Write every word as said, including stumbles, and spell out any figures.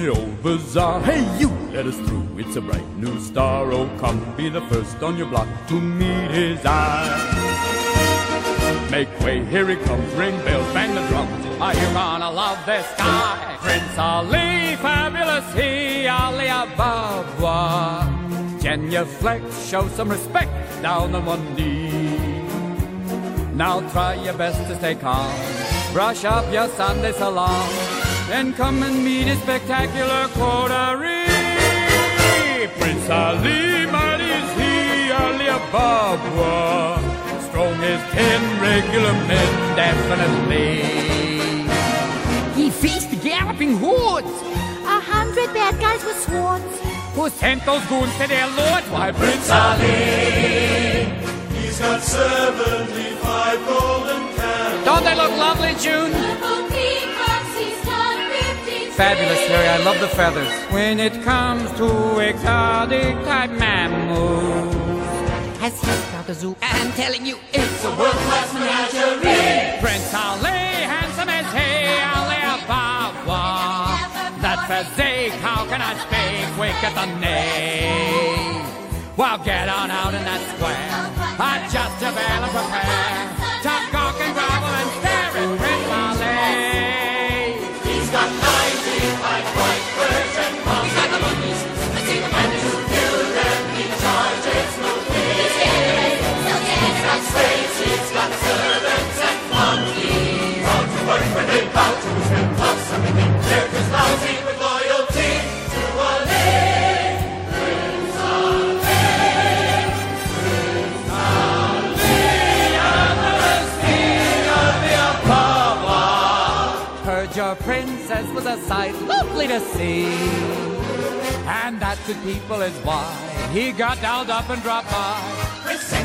the old bazaar. Hey, you, let us through, it's a bright new star. Oh, come, be the first on your block to meet his eye. Make way, here he comes, ring bells, bang the drums. Are you gonna love this guy? Prince Ali, fabulous he, Ali Ababa. Genuflect, show some respect, down on one knee. Now try your best to stay calm, brush up your Sunday salon, then come and meet his spectacular coterie. Prince Ali, mighty is he, Ali Ababa. Strong as ten regular men, definitely. He faced the galloping hordes, a hundred bad guys with swords. Who sent those goons to their lords? Why, Prince Ali, he's got seventy-five golden candles. Don't they look lovely, June? Fabulous, Harry. I love the feathers. When it comes to exotic type mammals, has he got the zoo? I'm telling you, it's a world-class menagerie. Prince Ali, handsome as he, Ali Ababa. That physique, how can I speak? Quick at the knee. Well, get on out in that square. Adjust your veil and prepare to gawk and grovel and stare at Prince Ali. He's got ninety-five white birds and monkeys. He's got the monkeys. Let's see the man who killed them. He charges no fee. He's got slaves, he's got servants and monkeys. All to work when they bow to his will. Love something. They're just lousy with loyalty to Ali. Prince Ali, Prince Ali, and the king of the Apollo. Heard your princess was a sight lovely to see, and that good people is why he got dolled up and dropped by. Princess